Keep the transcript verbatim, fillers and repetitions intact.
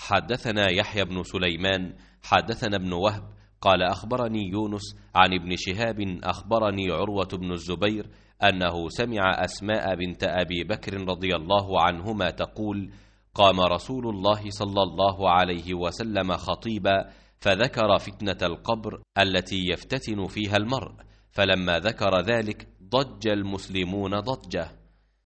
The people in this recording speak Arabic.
حدثنا يحيى بن سليمان حدثنا ابن وهب قال أخبرني يونس عن ابن شهاب أخبرني عروة بن الزبير أنه سمع أسماء بنت أبي بكر رضي الله عنهما تقول: قام رسول الله صلى الله عليه وسلم خطيبا فذكر فتنة القبر التي يفتتن فيها المرء، فلما ذكر ذلك ضج المسلمون ضجة.